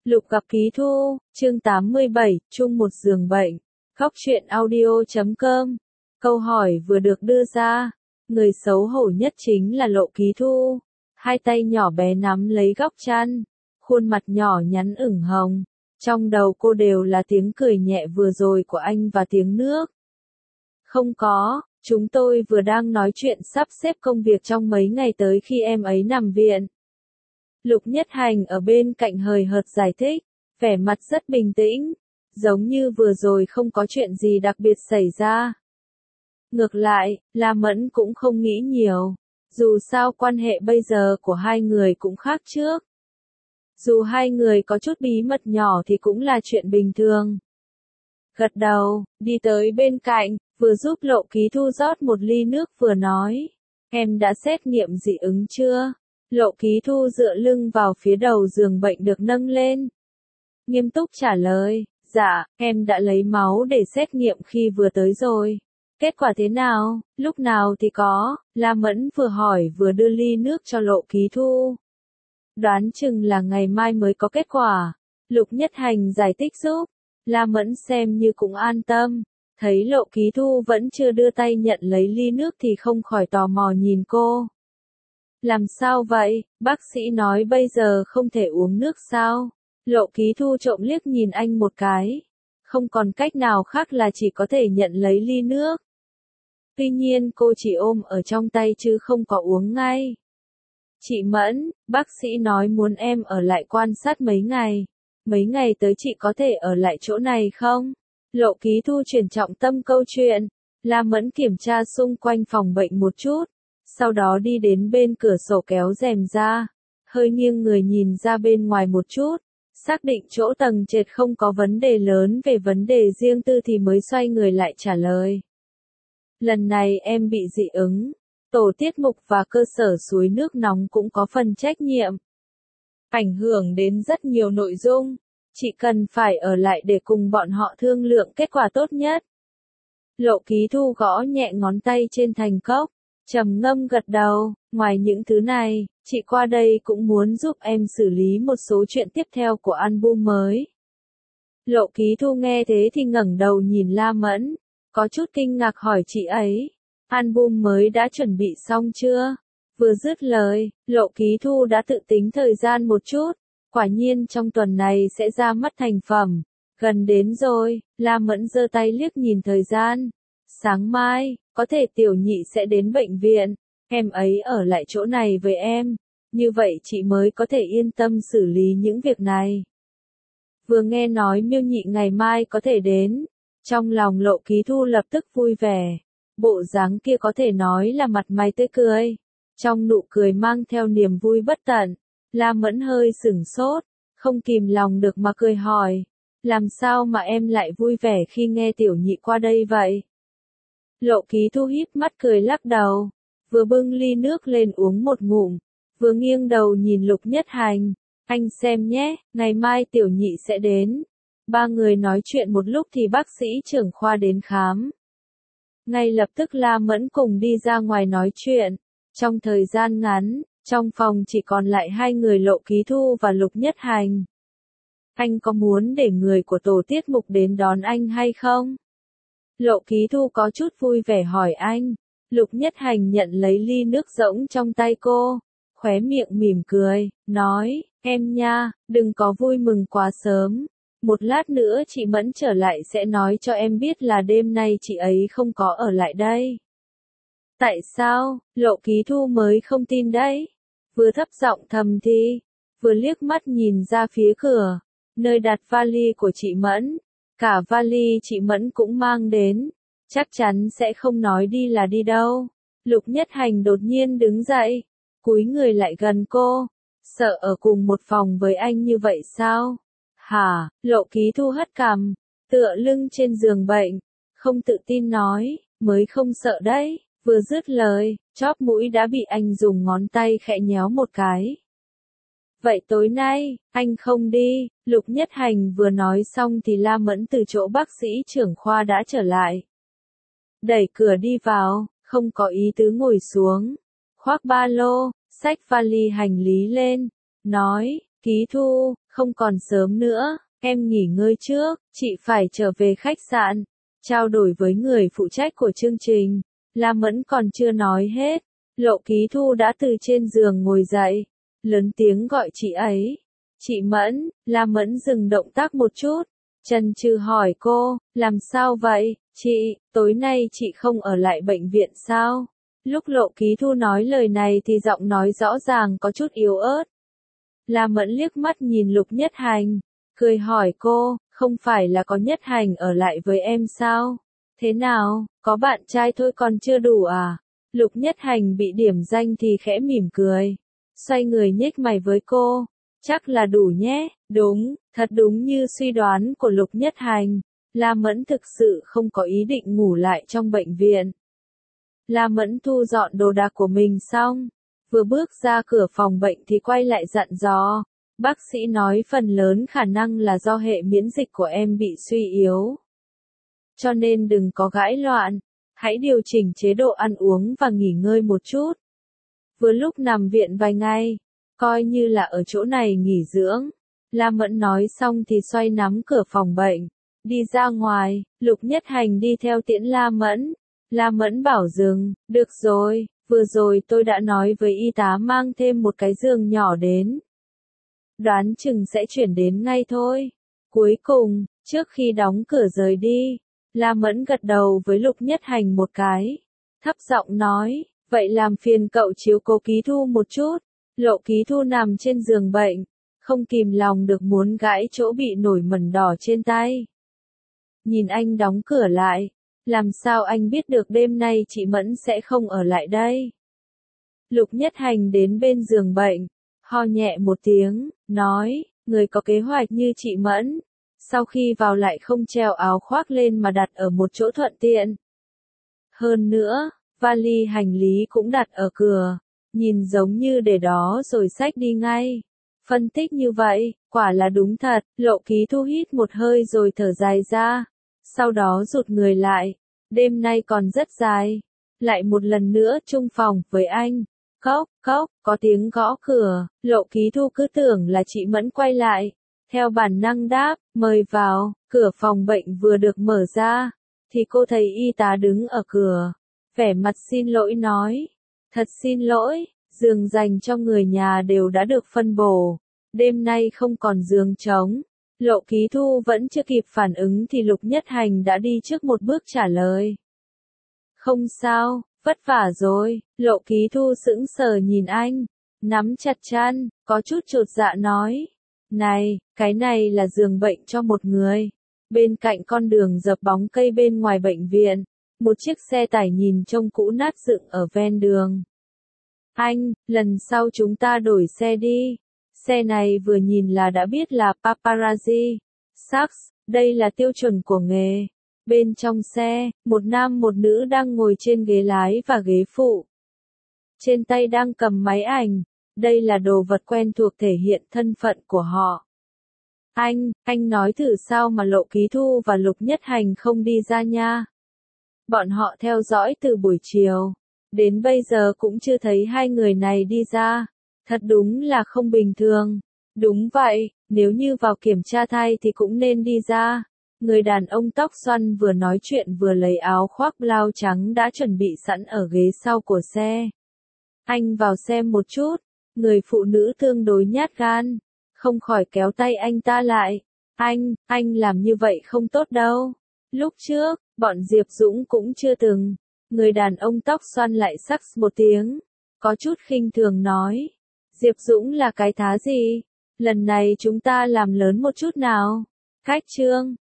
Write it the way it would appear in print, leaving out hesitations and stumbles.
Lục gặp Ký Thu, chương 87, chung một giường bệnh. Góc truyện audio.com. Câu hỏi vừa được đưa ra, người xấu hổ nhất chính là Lộ Ký Thu. Hai tay nhỏ bé nắm lấy góc chăn, khuôn mặt nhỏ nhắn ửng hồng. Trong đầu cô đều là tiếng cười nhẹ vừa rồi của anh và tiếng nước. Không có, chúng tôi vừa đang nói chuyện sắp xếp công việc trong mấy ngày tới khi em ấy nằm viện. Lục Nhất Hành ở bên cạnh hời hợt giải thích, vẻ mặt rất bình tĩnh, giống như vừa rồi không có chuyện gì đặc biệt xảy ra. Ngược lại, La Mẫn cũng không nghĩ nhiều, dù sao quan hệ bây giờ của hai người cũng khác trước. Dù hai người có chút bí mật nhỏ thì cũng là chuyện bình thường. Gật đầu, đi tới bên cạnh, vừa giúp Lộ Ký Thu rót một ly nước vừa nói, em đã xét nghiệm dị ứng chưa? Lộ Ký Thu dựa lưng vào phía đầu giường bệnh được nâng lên. Nghiêm túc trả lời, dạ, em đã lấy máu để xét nghiệm khi vừa tới rồi. Kết quả thế nào, lúc nào thì có, La Mẫn vừa hỏi vừa đưa ly nước cho Lộ Ký Thu. Đoán chừng là ngày mai mới có kết quả. Lục Nhất Hành giải thích giúp, La Mẫn xem như cũng an tâm. Thấy Lộ Ký Thu vẫn chưa đưa tay nhận lấy ly nước thì không khỏi tò mò nhìn cô. Làm sao vậy, bác sĩ nói bây giờ không thể uống nước sao? Lộ Ký Thu trộm liếc nhìn anh một cái. Không còn cách nào khác là chỉ có thể nhận lấy ly nước. Tuy nhiên cô chỉ ôm ở trong tay chứ không có uống ngay. Chị Mẫn, bác sĩ nói muốn em ở lại quan sát mấy ngày. Mấy ngày tới chị có thể ở lại chỗ này không? Lộ Ký Thu chuyển trọng tâm câu chuyện. La Mẫn kiểm tra xung quanh phòng bệnh một chút. Sau đó đi đến bên cửa sổ kéo rèm ra. Hơi nghiêng người nhìn ra bên ngoài một chút. Xác định chỗ tầng trệt không có vấn đề lớn về vấn đề riêng tư thì mới xoay người lại trả lời. Lần này em bị dị ứng. Tổ tiết mục và cơ sở suối nước nóng cũng có phần trách nhiệm. Ảnh hưởng đến rất nhiều nội dung. Chị cần phải ở lại để cùng bọn họ thương lượng kết quả tốt nhất. Lộ Ký Thu gõ nhẹ ngón tay trên thành cốc. Trầm ngâm gật đầu, ngoài những thứ này, chị qua đây cũng muốn giúp em xử lý một số chuyện tiếp theo của album mới. Lộ Ký Thu nghe thế thì ngẩng đầu nhìn La Mẫn, có chút kinh ngạc hỏi chị ấy, album mới đã chuẩn bị xong chưa? Vừa dứt lời, Lộ Ký Thu đã tự tính thời gian một chút, quả nhiên trong tuần này sẽ ra mắt thành phẩm, gần đến rồi, La Mẫn giơ tay liếc nhìn thời gian. Sáng mai, có thể tiểu nhị sẽ đến bệnh viện, em ấy ở lại chỗ này với em, như vậy chị mới có thể yên tâm xử lý những việc này. Vừa nghe nói Miêu Nhị ngày mai có thể đến, trong lòng Lộ Ký Thu lập tức vui vẻ, bộ dáng kia có thể nói là mặt mày tươi cười, trong nụ cười mang theo niềm vui bất tận. La Mẫn hơi sửng sốt, không kìm lòng được mà cười hỏi, làm sao mà em lại vui vẻ khi nghe tiểu nhị qua đây vậy? Lộ Ký Thu híp mắt cười lắc đầu, vừa bưng ly nước lên uống một ngụm, vừa nghiêng đầu nhìn Lục Nhất Hành, anh xem nhé, ngày mai tiểu nhị sẽ đến. Ba người nói chuyện một lúc thì bác sĩ trưởng khoa đến khám. Ngay lập tức La Mẫn cùng đi ra ngoài nói chuyện, trong thời gian ngắn, trong phòng chỉ còn lại hai người Lộ Ký Thu và Lục Nhất Hành. Anh có muốn để người của tổ tiết mục đến đón anh hay không? Lộ Ký Thu có chút vui vẻ hỏi anh. Lục Nhất Hành nhận lấy ly nước rỗng trong tay cô, khóe miệng mỉm cười, nói, em nha, đừng có vui mừng quá sớm. Một lát nữa chị Mẫn trở lại sẽ nói cho em biết là đêm nay chị ấy không có ở lại đây. Tại sao? Lộ Ký Thu mới không tin đấy. Vừa thấp giọng thầm thì, vừa liếc mắt nhìn ra phía cửa, nơi đặt vali của chị Mẫn. Cả vali chị Mẫn cũng mang đến, chắc chắn sẽ không nói đi là đi đâu. Lục Nhất Hành đột nhiên đứng dậy, cúi người lại gần cô, sợ ở cùng một phòng với anh như vậy sao? Hả? Lộ Ký Thu hất cằm, tựa lưng trên giường bệnh, không tự tin nói, mới không sợ đấy. Vừa dứt lời, chóp mũi đã bị anh dùng ngón tay khẽ nhéo một cái. Vậy tối nay, anh không đi, Lục Nhất Hành vừa nói xong thì La Mẫn từ chỗ bác sĩ trưởng khoa đã trở lại. Đẩy cửa đi vào, không có ý tứ ngồi xuống, khoác ba lô, xách vali hành lý lên, nói, Ký Thu, không còn sớm nữa, em nghỉ ngơi trước, chị phải trở về khách sạn. Trao đổi với người phụ trách của chương trình, La Mẫn còn chưa nói hết. Lộ Ký Thu đã từ trên giường ngồi dậy, lớn tiếng gọi chị ấy. Chị Mẫn, La Mẫn dừng động tác một chút, chần chừ hỏi cô, làm sao vậy, chị, tối nay chị không ở lại bệnh viện sao? Lúc Lộ Ký Thu nói lời này thì giọng nói rõ ràng có chút yếu ớt. La Mẫn liếc mắt nhìn Lục Nhất Hành, cười hỏi cô, không phải là có Nhất Hành ở lại với em sao? Thế nào, có bạn trai thôi còn chưa đủ à? Lục Nhất Hành bị điểm danh thì khẽ mỉm cười, xoay người nhếch mày với cô, chắc là đủ nhé, đúng, thật đúng như suy đoán của Lục Nhất Hành, La Mẫn thực sự không có ý định ngủ lại trong bệnh viện. La Mẫn thu dọn đồ đạc của mình xong, vừa bước ra cửa phòng bệnh thì quay lại dặn dò, bác sĩ nói phần lớn khả năng là do hệ miễn dịch của em bị suy yếu. Cho nên đừng có gãi loạn, hãy điều chỉnh chế độ ăn uống và nghỉ ngơi một chút. Vừa lúc nằm viện vài ngày, coi như là ở chỗ này nghỉ dưỡng. La Mẫn nói xong thì xoay nắm cửa phòng bệnh, đi ra ngoài, Lục Nhất Hành đi theo tiễn La Mẫn. La Mẫn bảo dừng, được rồi, vừa rồi tôi đã nói với y tá mang thêm một cái giường nhỏ đến. Đoán chừng sẽ chuyển đến ngay thôi. Cuối cùng, trước khi đóng cửa rời đi, La Mẫn gật đầu với Lục Nhất Hành một cái, thấp giọng nói, vậy làm phiền cậu chiếu cố Ký Thu một chút. Lộ Ký Thu nằm trên giường bệnh, không kìm lòng được muốn gãi chỗ bị nổi mẩn đỏ trên tay. Nhìn anh đóng cửa lại, làm sao anh biết được đêm nay chị Mẫn sẽ không ở lại đây? Lục Nhất Hành đến bên giường bệnh, ho nhẹ một tiếng, nói, người có kế hoạch như chị Mẫn, sau khi vào lại không treo áo khoác lên mà đặt ở một chỗ thuận tiện. Hơn nữa, vali hành lý cũng đặt ở cửa, nhìn giống như để đó rồi xách đi ngay. Phân tích như vậy, quả là đúng thật, Lộ Ký Thu hít một hơi rồi thở dài ra, sau đó rụt người lại, đêm nay còn rất dài. Lại một lần nữa chung phòng với anh. Cốc, cốc, có tiếng gõ cửa, Lộ Ký Thu cứ tưởng là chị Mẫn quay lại. Theo bản năng đáp, mời vào, cửa phòng bệnh vừa được mở ra, thì cô thấy y tá đứng ở cửa, vẻ mặt xin lỗi nói, thật xin lỗi, giường dành cho người nhà đều đã được phân bổ, đêm nay không còn giường trống. Lộ Ký Thu vẫn chưa kịp phản ứng thì Lục Nhất Hành đã đi trước một bước trả lời. Không sao, vất vả rồi, Lộ Ký Thu sững sờ nhìn anh, nắm chặt chăn, có chút chột dạ nói. Này, cái này là giường bệnh cho một người. Bên cạnh con đường dập bóng cây bên ngoài bệnh viện, một chiếc xe tải nhìn trông cũ nát dựng ở ven đường. Anh, lần sau chúng ta đổi xe đi. Xe này vừa nhìn là đã biết là paparazzi. Sax, đây là tiêu chuẩn của nghề. Bên trong xe, một nam một nữ đang ngồi trên ghế lái và ghế phụ. Trên tay đang cầm máy ảnh. Đây là đồ vật quen thuộc thể hiện thân phận của họ. Anh nói thử sao mà Lộ Ký Thu và Lục Nhất Hành không đi ra nha. Bọn họ theo dõi từ buổi chiều, đến bây giờ cũng chưa thấy hai người này đi ra. Thật đúng là không bình thường. Đúng vậy, nếu như vào kiểm tra thai thì cũng nên đi ra. Người đàn ông tóc xoăn vừa nói chuyện vừa lấy áo khoác blau trắng đã chuẩn bị sẵn ở ghế sau của xe. Anh vào xem một chút. Người phụ nữ tương đối nhát gan, không khỏi kéo tay anh ta lại. Anh làm như vậy không tốt đâu. Lúc trước, bọn Diệp Dũng cũng chưa từng. Người đàn ông tóc xoăn lại sắc một tiếng, có chút khinh thường nói. Diệp Dũng là cái thá gì? Lần này chúng ta làm lớn một chút nào. Cách chương